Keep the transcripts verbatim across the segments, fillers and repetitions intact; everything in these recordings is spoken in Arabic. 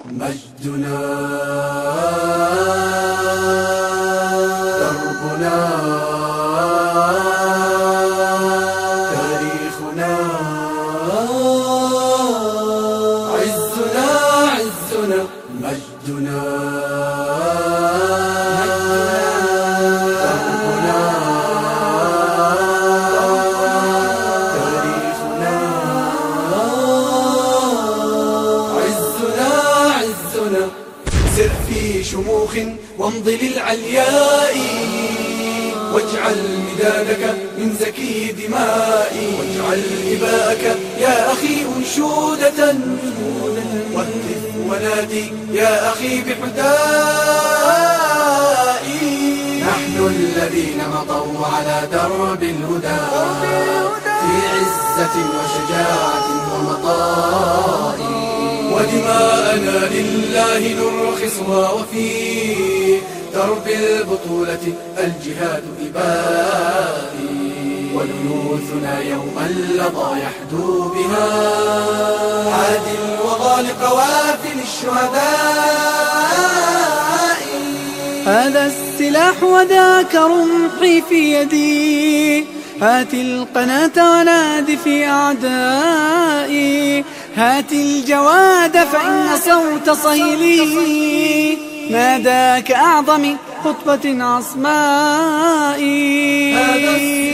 مجدنا دربنا تاريخنا عزنا عزنا مجدنا دربنا تاريخنا عزنا عزنا سر في شموخ وامض للعلياء واجعل مدادك من زكي دمائي واجعل إباءك يا أخي أنشودة واهتف ونادي يا أخي بحدائي نحن الذين مضوا على درب الهدى في عزة وشجاعة ومطاء ودماءنا لله نرخصها وفي درب البطولة الجهاد إبائي وليوثنا يوم اللظى يحدو بها عادل وغالق وافل الشهداء هذا السلاح وذاك رمحي في يدي هات القناة ونادي في أعدائي هات الجواد فإن صوت صهيلي ناداك أعظم خطبة عصمائي هذا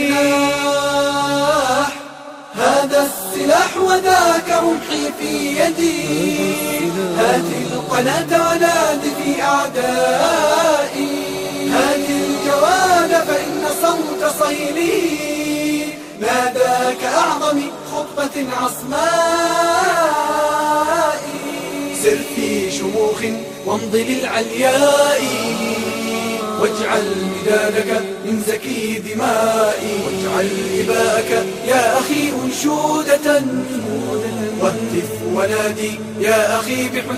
السلاح هذا السلاح وذاك رمحي في يدي هات القناة ونادي في أعدائي هات الجواد فإن صوت صهيلي ناداك أعظم خطبة عصمائي سر في شموخ وامض للعلياء واجعل مدادك من زكي دمائي واجعل إباءك يا أخي أنشودة واهتف ونادي يا أخي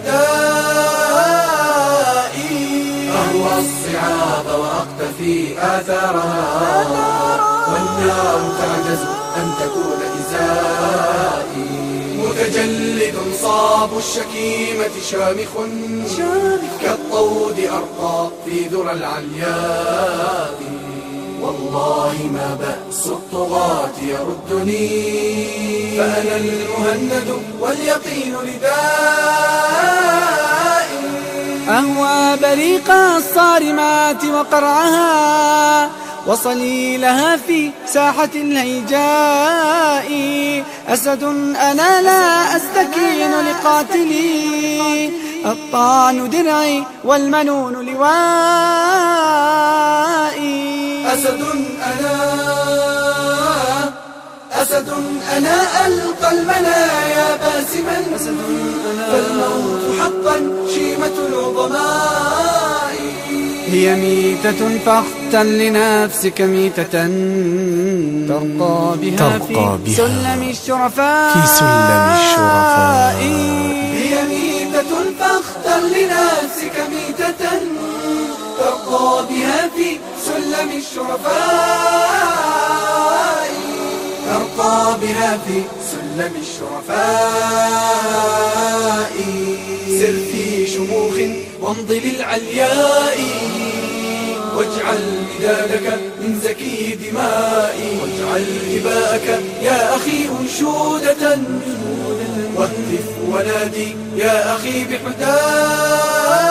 بحدائي أهوى الصعاب وأقتفي آثارها والنار تعجز أن تكون إزائي متجلد صاب الشكيمة شامخ كالطود أرقى في ذرى العلياء والله ما بأس الطغاة يردني فأنا المهند واليقين ردائي أهوى بريق الصارمات وقرعها وصليلها في ساحة الهيجاء أسد أنا لا أستكين لقاتلي الطعن درعي والمنون لوائي أسد أنا أسد أنا ألقى المنايا باسما فالموت حقا شيمة العظماء هي ميتة فاختل لنفسك ميتة ترقى بها ترقى في بها سلم الشرفاء في سلم الشرفاء هي ميتة فاختل لنفسك ميتة ترقى بها في سلم الشرفاء ترقى بها في سلم الشرفاء سر في شموخ وامض للعلياء واجعل مدادك من زكي دمائي واجعل إباءك يا أخي أنشودة واهتف ونادي يا أخي بحدائي